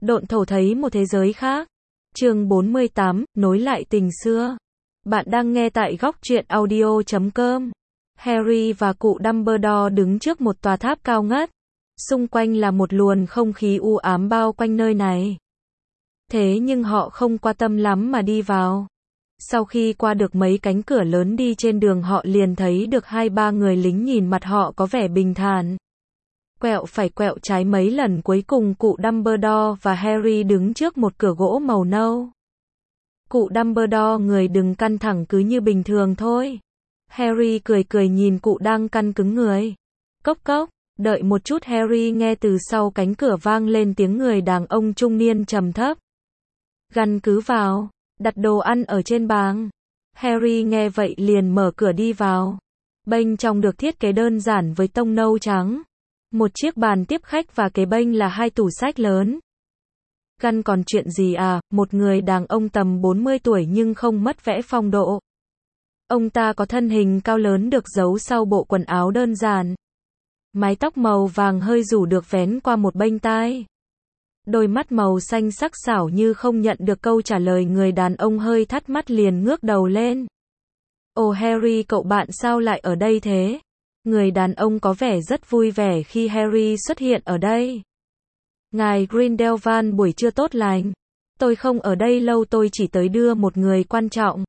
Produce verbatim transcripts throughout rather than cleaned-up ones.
Độn thổ thấy một thế giới khác. Chương bốn mươi tám, nối lại tình xưa. Bạn đang nghe tại góc truyện audio chấm com. Harry và cụ Dumbledore đứng trước một tòa tháp cao ngất. Xung quanh là một luồng không khí u ám bao quanh nơi này. Thế nhưng họ không quan tâm lắm mà đi vào. Sau khi qua được mấy cánh cửa lớn đi trên đường họ liền thấy được hai ba người lính nhìn mặt họ có vẻ bình thản. Quẹo phải quẹo trái mấy lần cuối cùng cụ Dumbledore và Harry đứng trước một cửa gỗ màu nâu. Cụ Dumbledore người đừng căng thẳng cứ như bình thường thôi. Harry cười cười nhìn cụ đang căng cứng người. Cốc cốc, đợi một chút Harry nghe từ sau cánh cửa vang lên tiếng người đàn ông trung niên trầm thấp. Găn cứ vào, đặt đồ ăn ở trên bàn. Harry nghe vậy liền mở cửa đi vào. Bên trong được thiết kế đơn giản với tông nâu trắng. Một chiếc bàn tiếp khách và kế bên là hai tủ sách lớn. Găn còn chuyện gì à, một người đàn ông tầm bốn mươi tuổi nhưng không mất vẻ phong độ. Ông ta có thân hình cao lớn được giấu sau bộ quần áo đơn giản. Mái tóc màu vàng hơi rủ được vén qua một bên tai. Đôi mắt màu xanh sắc sảo như không nhận được câu trả lời người đàn ông hơi thắt mắt liền ngước đầu lên. Ồ Harry cậu bạn sao lại ở đây thế? Người đàn ông có vẻ rất vui vẻ khi Harry xuất hiện ở đây. Ngài Grindelwald buổi trưa tốt lành. Tôi không ở đây lâu tôi chỉ tới đưa một người quan trọng.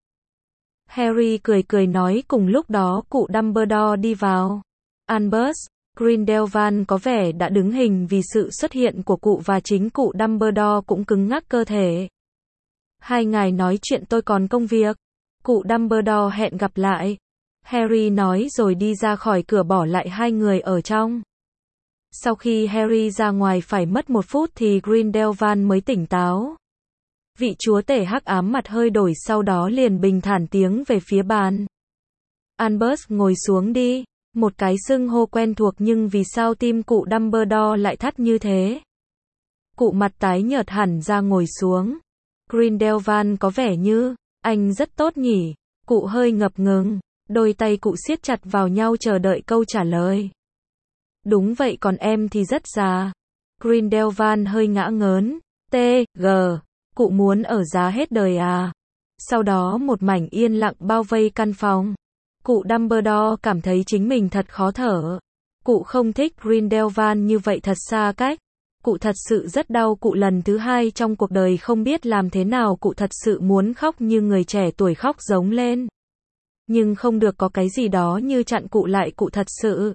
Harry cười cười nói cùng lúc đó cụ Dumbledore đi vào. Albus Grindelwald có vẻ đã đứng hình vì sự xuất hiện của cụ và chính cụ Dumbledore cũng cứng ngắc cơ thể. Hai ngài nói chuyện tôi còn công việc. Cụ Dumbledore hẹn gặp lại. Harry nói rồi đi ra khỏi cửa bỏ lại hai người ở trong. Sau khi Harry ra ngoài phải mất một phút thì Grindelwald mới tỉnh táo. Vị chúa tể hắc ám mặt hơi đổi sau đó liền bình thản tiếng về phía bàn. Albus ngồi xuống đi. Một cái xưng hô quen thuộc nhưng vì sao tim cụ Dumbledore lại thắt như thế? Cụ mặt tái nhợt hẳn ra ngồi xuống. Grindelwald có vẻ như, anh rất tốt nhỉ? Cụ hơi ngập ngừng. Đôi tay cụ siết chặt vào nhau chờ đợi câu trả lời. Đúng vậy còn em thì rất già. Grindelwald hơi ngã ngớn. T, G, cụ muốn ở giá hết đời à? Sau đó một mảnh yên lặng bao vây căn phòng. Cụ Dumbledore cảm thấy chính mình thật khó thở. Cụ không thích Grindelwald như vậy thật xa cách. Cụ thật sự rất đau cụ lần thứ hai trong cuộc đời không biết làm thế nào cụ thật sự muốn khóc như người trẻ tuổi khóc giống lên. Nhưng không được có cái gì đó như chặn cụ lại cụ thật sự.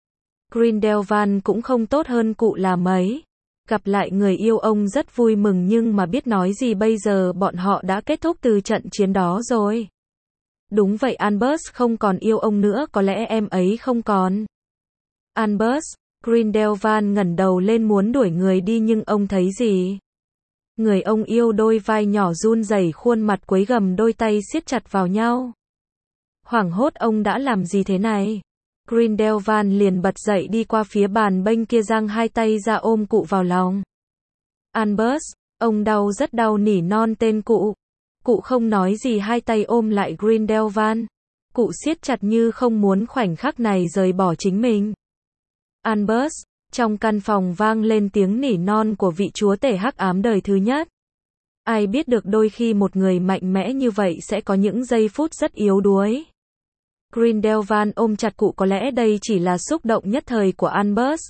Grindelwald cũng không tốt hơn cụ là mấy. Gặp lại người yêu ông rất vui mừng nhưng mà biết nói gì bây giờ bọn họ đã kết thúc từ trận chiến đó rồi. Đúng vậy Albus không còn yêu ông nữa có lẽ em ấy không còn. Albus, Grindelwald ngẩng đầu lên muốn đuổi người đi nhưng ông thấy gì? Người ông yêu đôi vai nhỏ run rẩy khuôn mặt quấy gầm đôi tay siết chặt vào nhau. Hoảng hốt ông đã làm gì thế này? Grindelwald liền bật dậy đi qua phía bàn bên kia giang hai tay ra ôm cụ vào lòng. Albus, ông đau rất đau nỉ non tên cụ. Cụ không nói gì hai tay ôm lại Grindelwald. Cụ siết chặt như không muốn khoảnh khắc này rời bỏ chính mình. Albus, trong căn phòng vang lên tiếng nỉ non của vị chúa tể hắc ám đời thứ nhất. Ai biết được đôi khi một người mạnh mẽ như vậy sẽ có những giây phút rất yếu đuối. Grindelwald ôm chặt cụ có lẽ đây chỉ là xúc động nhất thời của Albus.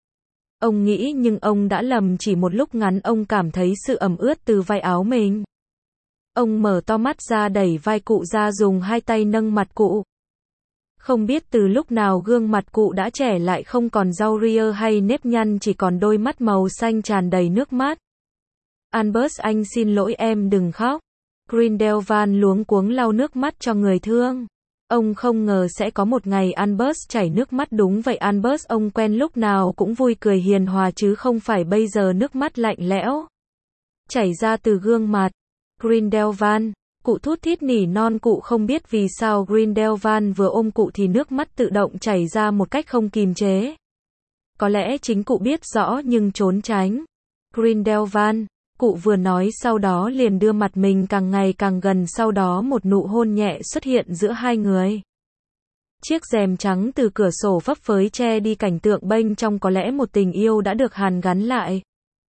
Ông nghĩ nhưng ông đã lầm chỉ một lúc ngắn ông cảm thấy sự ẩm ướt từ vai áo mình. Ông mở to mắt ra đẩy vai cụ ra dùng hai tay nâng mặt cụ. Không biết từ lúc nào gương mặt cụ đã trẻ lại không còn râu ria hay nếp nhăn chỉ còn đôi mắt màu xanh tràn đầy nước mắt. Albus anh xin lỗi em đừng khóc. Grindelwald luống cuống lau nước mắt cho người thương. Ông không ngờ sẽ có một ngày Albus chảy nước mắt đúng vậy Albus ông quen lúc nào cũng vui cười hiền hòa chứ không phải bây giờ nước mắt lạnh lẽo. Chảy ra từ gương mặt. Grindelwald, cụ thút thít nỉ non cụ không biết vì sao Grindelwald vừa ôm cụ thì nước mắt tự động chảy ra một cách không kìm chế. Có lẽ chính cụ biết rõ nhưng trốn tránh. Grindelwald, cụ vừa nói sau đó liền đưa mặt mình càng ngày càng gần sau đó một nụ hôn nhẹ xuất hiện giữa hai người. Chiếc rèm trắng từ cửa sổ phấp phới che đi cảnh tượng bên trong có lẽ một tình yêu đã được hàn gắn lại.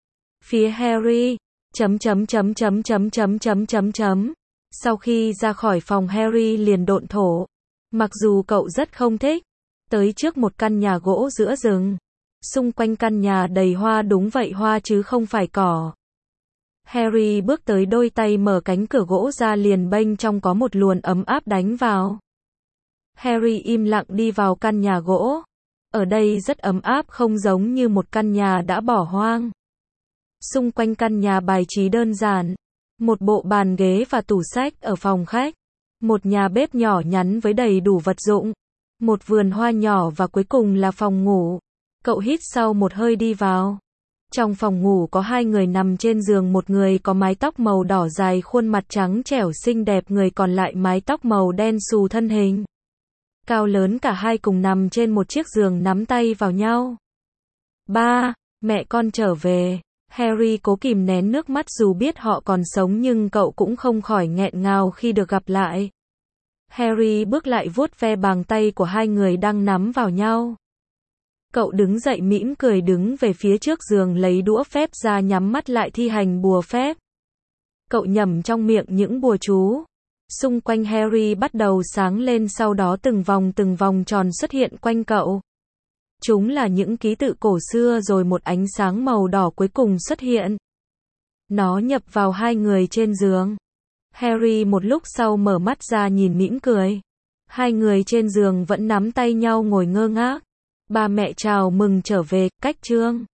phía Harry. Chấm chấm chấm chấm chấm chấm chấm chấm chấm. Sau khi ra khỏi phòng Harry liền độn thổ. Mặc dù cậu rất không thích. Tới trước một căn nhà gỗ giữa rừng. Xung quanh căn nhà đầy hoa, đúng vậy, hoa chứ không phải cỏ. Harry bước tới, đôi tay mở cánh cửa gỗ ra, liền bênh trong có một luồng ấm áp đánh vào. Harry im lặng đi vào căn nhà gỗ. Ở đây rất ấm áp, không giống như một căn nhà đã bỏ hoang. Xung quanh căn nhà bài trí đơn giản. Một bộ bàn ghế và tủ sách ở phòng khách. Một nhà bếp nhỏ nhắn với đầy đủ vật dụng. Một vườn hoa nhỏ và cuối cùng là phòng ngủ. Cậu hít sâu một hơi đi vào. Trong phòng ngủ có hai người nằm trên giường, một người có mái tóc màu đỏ dài, khuôn mặt trắng trẻo xinh đẹp, người còn lại mái tóc màu đen xù, thân hình cao lớn, cả hai cùng nằm trên một chiếc giường nắm tay vào nhau. Ba, mẹ con trở về. Harry cố kìm nén nước mắt, dù biết họ còn sống nhưng cậu cũng không khỏi nghẹn ngào khi được gặp lại. Harry bước lại vuốt ve bàn tay của hai người đang nắm vào nhau. Cậu đứng dậy mỉm cười đứng về phía trước giường, lấy đũa phép ra, nhắm mắt lại thi hành bùa phép. Cậu nhẩm trong miệng những bùa chú. Xung quanh Harry bắt đầu sáng lên, sau đó từng vòng từng vòng tròn xuất hiện quanh cậu. Chúng là những ký tự cổ xưa, rồi một ánh sáng màu đỏ cuối cùng xuất hiện. Nó nhập vào hai người trên giường. Harry một lúc sau mở mắt ra, nhìn mỉm cười. Hai người trên giường vẫn nắm tay nhau ngồi ngơ ngác. Ba mẹ chào mừng trở về, cách chương.